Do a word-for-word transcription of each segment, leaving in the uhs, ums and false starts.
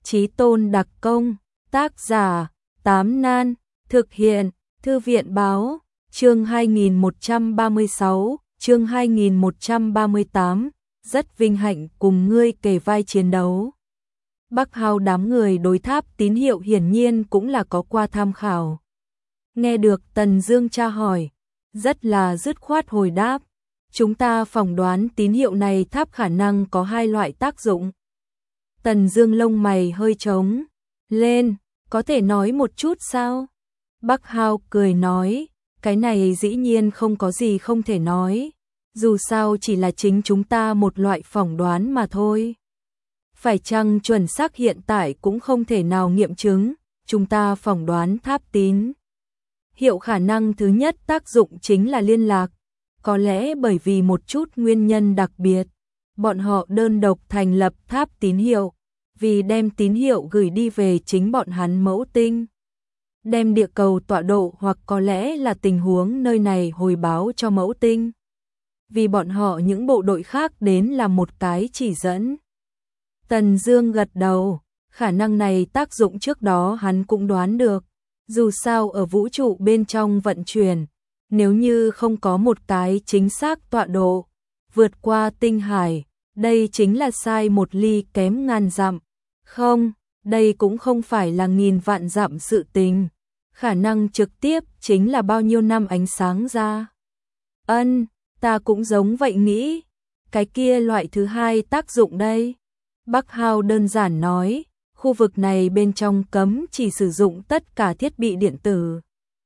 Chí tôn đặc công, tác giả, Tám Nan, thực hiện, Thư viện báo, chương hai nghìn một trăm ba mươi sáu, chương hai nghìn một trăm ba mươi tám, rất vinh hạnh cùng ngươi kề vai chiến đấu. Bắc Hao đám người đối tháp tín hiệu hiển nhiên cũng là có qua tham khảo. Nghe được Tần Dương tra hỏi, rất là dứt khoát hồi đáp. Chúng ta phỏng đoán tín hiệu này tháp khả năng có hai loại tác dụng. Tần Dương lông mày hơi trống lên, có thể nói một chút sao? Bắc Hao cười nói, cái này dĩ nhiên không có gì không thể nói, dù sao chỉ là chính chúng ta một loại phỏng đoán mà thôi. Phải chăng chuẩn xác hiện tại cũng không thể nào nghiệm chứng, chúng ta phỏng đoán tháp tín hiệu khả năng thứ nhất tác dụng chính là liên lạc, có lẽ bởi vì một chút nguyên nhân đặc biệt, bọn họ đơn độc thành lập tháp tín hiệu, vì đem tín hiệu gửi đi về chính bọn hắn mẫu tinh, đem địa cầu tọa độ hoặc có lẽ là tình huống nơi này hồi báo cho mẫu tinh, vì bọn họ những bộ đội khác đến là một cái chỉ dẫn. Tần Dương gật đầu, khả năng này tác dụng trước đó hắn cũng đoán được, dù sao ở vũ trụ bên trong vận chuyển, nếu như không có một cái chính xác tọa độ, vượt qua tinh hải, đây chính là sai một ly kém ngàn dặm. Không, đây cũng không phải là nghìn vạn dặm sự tình, khả năng trực tiếp chính là bao nhiêu năm ánh sáng ra. Ân, ta cũng giống vậy nghĩ, cái kia loại thứ hai tác dụng đây. Bắc Hao đơn giản nói, khu vực này bên trong cấm chỉ sử dụng tất cả thiết bị điện tử.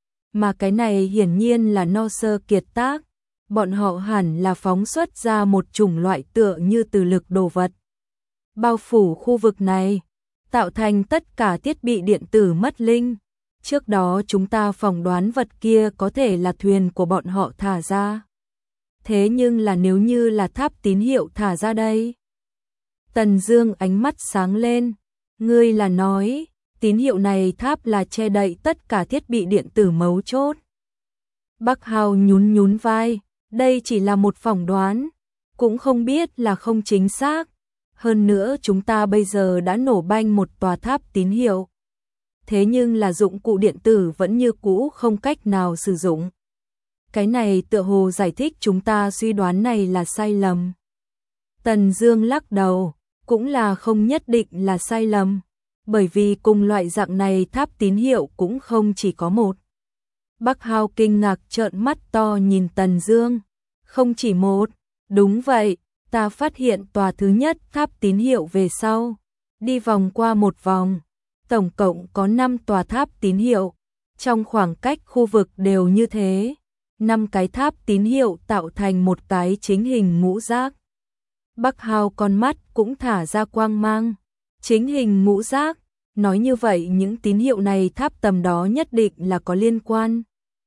Mà cái này hiển nhiên là no sơ kiệt tác, bọn họ hẳn là phóng xuất ra một chủng loại tựa như từ lực đồ vật. Bao phủ khu vực này, tạo thành tất cả thiết bị điện tử mất linh. Trước đó chúng ta phỏng đoán vật kia có thể là thuyền của bọn họ thả ra. Thế nhưng là nếu như là tháp tín hiệu thả ra đây? Tần Dương ánh mắt sáng lên, ngươi là nói, tín hiệu này tháp là che đậy tất cả thiết bị điện tử mấu chốt. Bắc Hao nhún nhún vai, đây chỉ là một phỏng đoán, cũng không biết là không chính xác. Hơn nữa chúng ta bây giờ đã nổ banh một tòa tháp tín hiệu. Thế nhưng là dụng cụ điện tử vẫn như cũ không cách nào sử dụng. Cái này tựa hồ giải thích chúng ta suy đoán này là sai lầm. Tần Dương lắc đầu, cũng là không nhất định là sai lầm, bởi vì cùng loại dạng này tháp tín hiệu cũng không chỉ có một. Bắc Hao kinh ngạc trợn mắt to nhìn Tần Dương, không chỉ một, đúng vậy, ta phát hiện tòa thứ nhất tháp tín hiệu về sau, đi vòng qua một vòng, tổng cộng có năm tòa tháp tín hiệu, trong khoảng cách khu vực đều như thế, năm cái tháp tín hiệu tạo thành một cái chính hình ngũ giác. Bắc Hao con mắt cũng thả ra quang mang, chính hình ngũ giác, nói như vậy những tín hiệu này tháp tầm đó nhất định là có liên quan.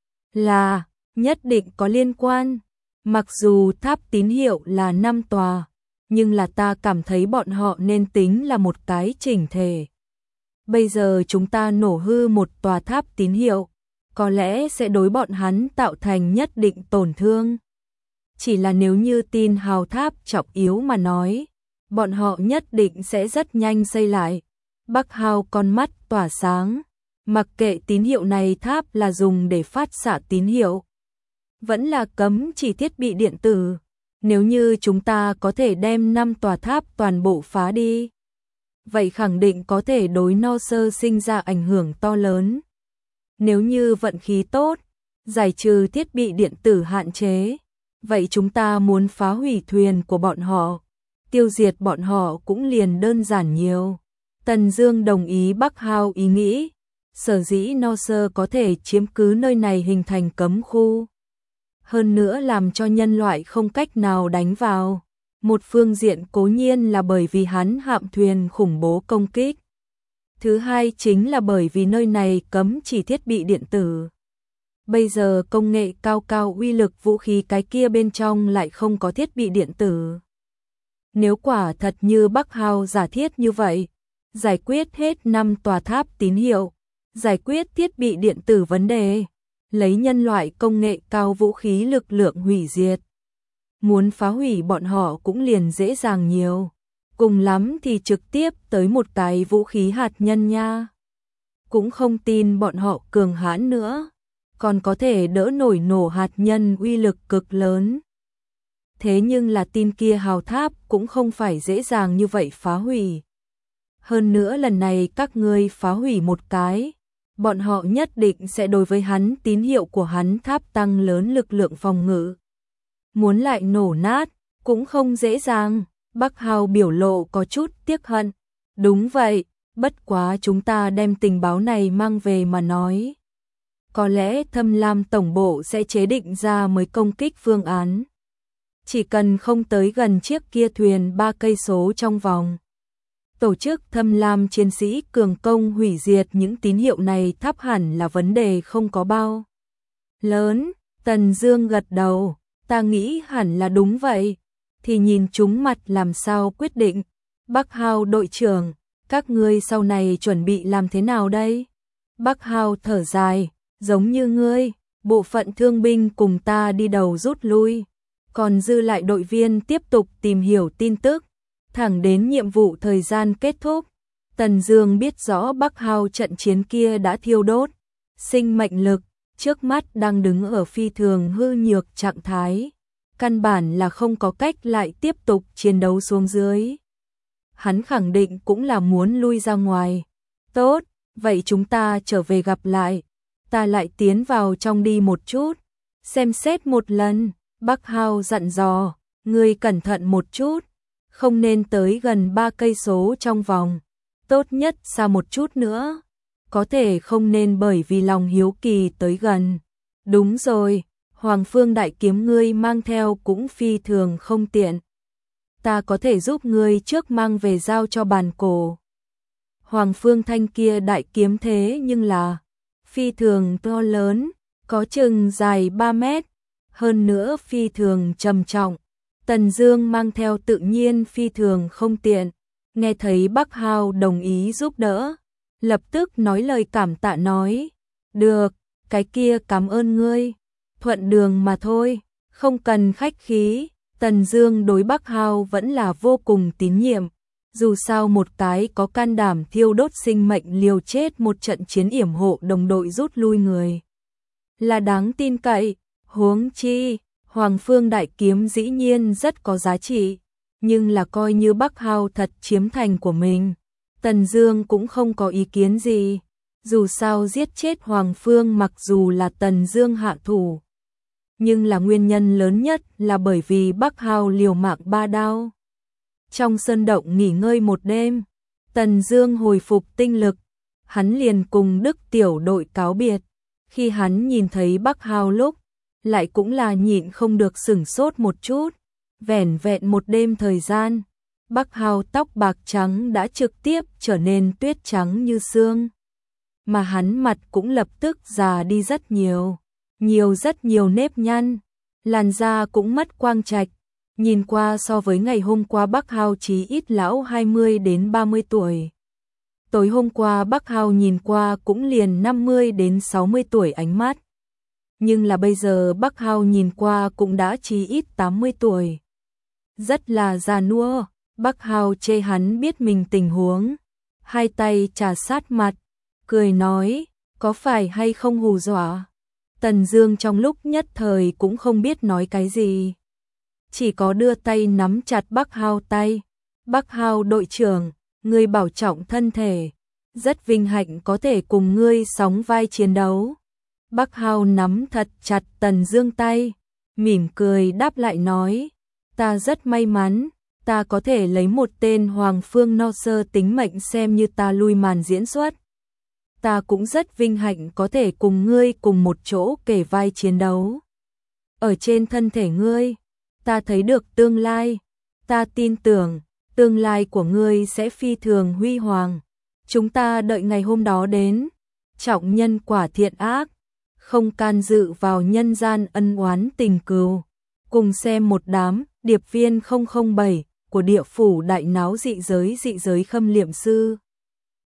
Là, nhất định có liên quan. Mặc dù tháp tín hiệu là năm tòa, nhưng là ta cảm thấy bọn họ nên tính là một cái chỉnh thể. Bây giờ chúng ta nổ hư một tòa tháp tín hiệu, có lẽ sẽ đối bọn hắn tạo thành nhất định tổn thương. Chỉ là nếu như tin hào tháp trọng yếu mà nói, bọn họ nhất định sẽ rất nhanh xây lại. Bắc Hao con mắt tỏa sáng, mặc kệ tín hiệu này tháp là dùng để phát xạ tín hiệu, vẫn là cấm chỉ thiết bị điện tử. Nếu như chúng ta có thể đem năm tòa tháp toàn bộ phá đi, vậy khẳng định có thể đối no sơ sinh ra ảnh hưởng to lớn. Nếu như vận khí tốt, giải trừ thiết bị điện tử hạn chế, vậy chúng ta muốn phá hủy thuyền của bọn họ, tiêu diệt bọn họ cũng liền đơn giản nhiều. Tần Dương đồng ý Bắc Hao ý nghĩ, sở dĩ no sơ có thể chiếm cứ nơi này hình thành cấm khu. Hơn nữa làm cho nhân loại không cách nào đánh vào. Một phương diện cố nhiên là bởi vì hắn hạm thuyền khủng bố công kích. Thứ hai chính là bởi vì nơi này cấm chỉ thiết bị điện tử. Bây giờ công nghệ cao cao uy lực vũ khí cái kia bên trong lại không có thiết bị điện tử. Nếu quả thật như Bắc Hao giả thiết như vậy, giải quyết hết năm tòa tháp tín hiệu, giải quyết thiết bị điện tử vấn đề, lấy nhân loại công nghệ cao vũ khí lực lượng hủy diệt. Muốn phá hủy bọn họ cũng liền dễ dàng nhiều. cùng lắm thì trực tiếp tới một cái vũ khí hạt nhân nha. Cũng không tin bọn họ cường hãn nữa, còn có thể đỡ nổi nổ hạt nhân uy lực cực lớn. Thế nhưng là tin kia hào tháp cũng không phải dễ dàng như vậy phá hủy. Hơn nữa lần này các ngươi phá hủy một cái, bọn họ nhất định sẽ đối với hắn tín hiệu của hắn tháp tăng lớn lực lượng phòng ngự. Muốn lại nổ nát, cũng không dễ dàng. Bắc Hào biểu lộ có chút tiếc hận. Đúng vậy, bất quá chúng ta đem tình báo này mang về mà nói. Có lẽ Thâm Lam tổng bộ sẽ chế định ra mới công kích phương án. Chỉ cần không tới gần chiếc kia thuyền ba cây số trong vòng. Tổ chức Thâm Lam chiến sĩ cường công hủy diệt những tín hiệu này tháp hẳn là vấn đề không có bao lớn. Tần Dương gật đầu, ta nghĩ hẳn là đúng vậy. Thì nhìn chúng mặt làm sao quyết định. Bắc Hào đội trưởng, các ngươi sau này chuẩn bị làm thế nào đây? Bắc Hào thở dài, giống như ngươi, bộ phận thương binh cùng ta đi đầu rút lui, còn dư lại đội viên tiếp tục tìm hiểu tin tức, thẳng đến nhiệm vụ thời gian kết thúc. Tần Dương biết rõ Bắc Hào trận chiến kia đã thiêu đốt sinh mệnh lực, trước mắt đang đứng ở phi thường hư nhược trạng thái, căn bản là không có cách lại tiếp tục chiến đấu xuống dưới. Hắn khẳng định cũng là muốn lui ra ngoài. Tốt, vậy chúng ta trở về gặp lại. Ta lại tiến vào trong đi một chút, xem xét một lần. Bắc Hào dặn dò, ngươi cẩn thận một chút, không nên tới gần ba cây số trong vòng, tốt nhất xa một chút nữa, có thể không nên bởi vì lòng hiếu kỳ tới gần. Đúng rồi, Hoàng Phương đại kiếm ngươi mang theo cũng phi thường không tiện. Ta có thể giúp ngươi trước mang về giao cho bàn cổ. Hoàng Phương thanh kia đại kiếm thế nhưng là phi thường to lớn, có chừng dài ba mét, hơn nữa phi thường trầm trọng. Tần Dương mang theo tự nhiên phi thường không tiện, nghe thấy Bắc Hào đồng ý giúp đỡ, lập tức nói lời cảm tạ nói, được, cái kia cảm ơn ngươi, thuận đường mà thôi, không cần khách khí. Tần Dương đối Bắc Hào vẫn là vô cùng tín nhiệm, dù sao một cái có can đảm thiêu đốt sinh mệnh liều chết một trận chiến yểm hộ đồng đội rút lui người, là đáng tin cậy. Huống chi, Hoàng Phương đại kiếm dĩ nhiên rất có giá trị, nhưng là coi như Bắc Hào thật chiếm thành của mình, Tần Dương cũng không có ý kiến gì. Dù sao giết chết Hoàng Phương mặc dù là Tần Dương hạ thủ, nhưng là nguyên nhân lớn nhất là bởi vì Bắc Hào liều mạng ba đao. Trong sơn động nghỉ ngơi một đêm, Tần Dương hồi phục tinh lực, hắn liền cùng Đức tiểu đội cáo biệt. Khi hắn nhìn thấy Bắc Hào lúc, lại cũng là nhịn không được sửng sốt một chút. Vẻn vẹn một đêm thời gian, Bắc Hào tóc bạc trắng đã trực tiếp trở nên tuyết trắng như sương, mà hắn mặt cũng lập tức già đi rất nhiều, nhiều rất nhiều nếp nhăn, làn da cũng mất quang trạch, nhìn qua so với ngày hôm qua Bắc Hào chí ít lão hai mươi đến ba mươi tuổi. Tối hôm qua Bắc Hào nhìn qua cũng liền năm mươi đến sáu mươi tuổi ánh mắt, nhưng là bây giờ Bắc Hào nhìn qua cũng đã chí ít tám mươi tuổi. Rất là già nua. Bắc Hào chê hắn biết mình tình huống, hai tay trà sát mặt, cười nói, có phải hay không hù dọa? Tần Dương trong lúc nhất thời cũng không biết nói cái gì, chỉ có đưa tay nắm chặt Bắc Hào tay. Bắc Hào đội trưởng, ngươi bảo trọng thân thể, rất vinh hạnh có thể cùng ngươi sóng vai chiến đấu. Bắc Hào nắm thật chặt Tần Dương tay, mỉm cười đáp lại nói, ta rất may mắn, ta có thể lấy một tên Hoàng Phương no sơ tính mệnh xem như ta lui màn diễn xuất. Ta cũng rất vinh hạnh có thể cùng ngươi cùng một chỗ kể vai chiến đấu. Ở trên thân thể ngươi, ta thấy được tương lai, ta tin tưởng tương lai của ngươi sẽ phi thường huy hoàng. Chúng ta đợi ngày hôm đó đến, trọng nhân quả thiện ác, không can dự vào nhân gian ân oán tình cừu, cùng xem một đám điệp viên không không bảy của địa phủ đại náo dị giới dị giới khâm liệm sư.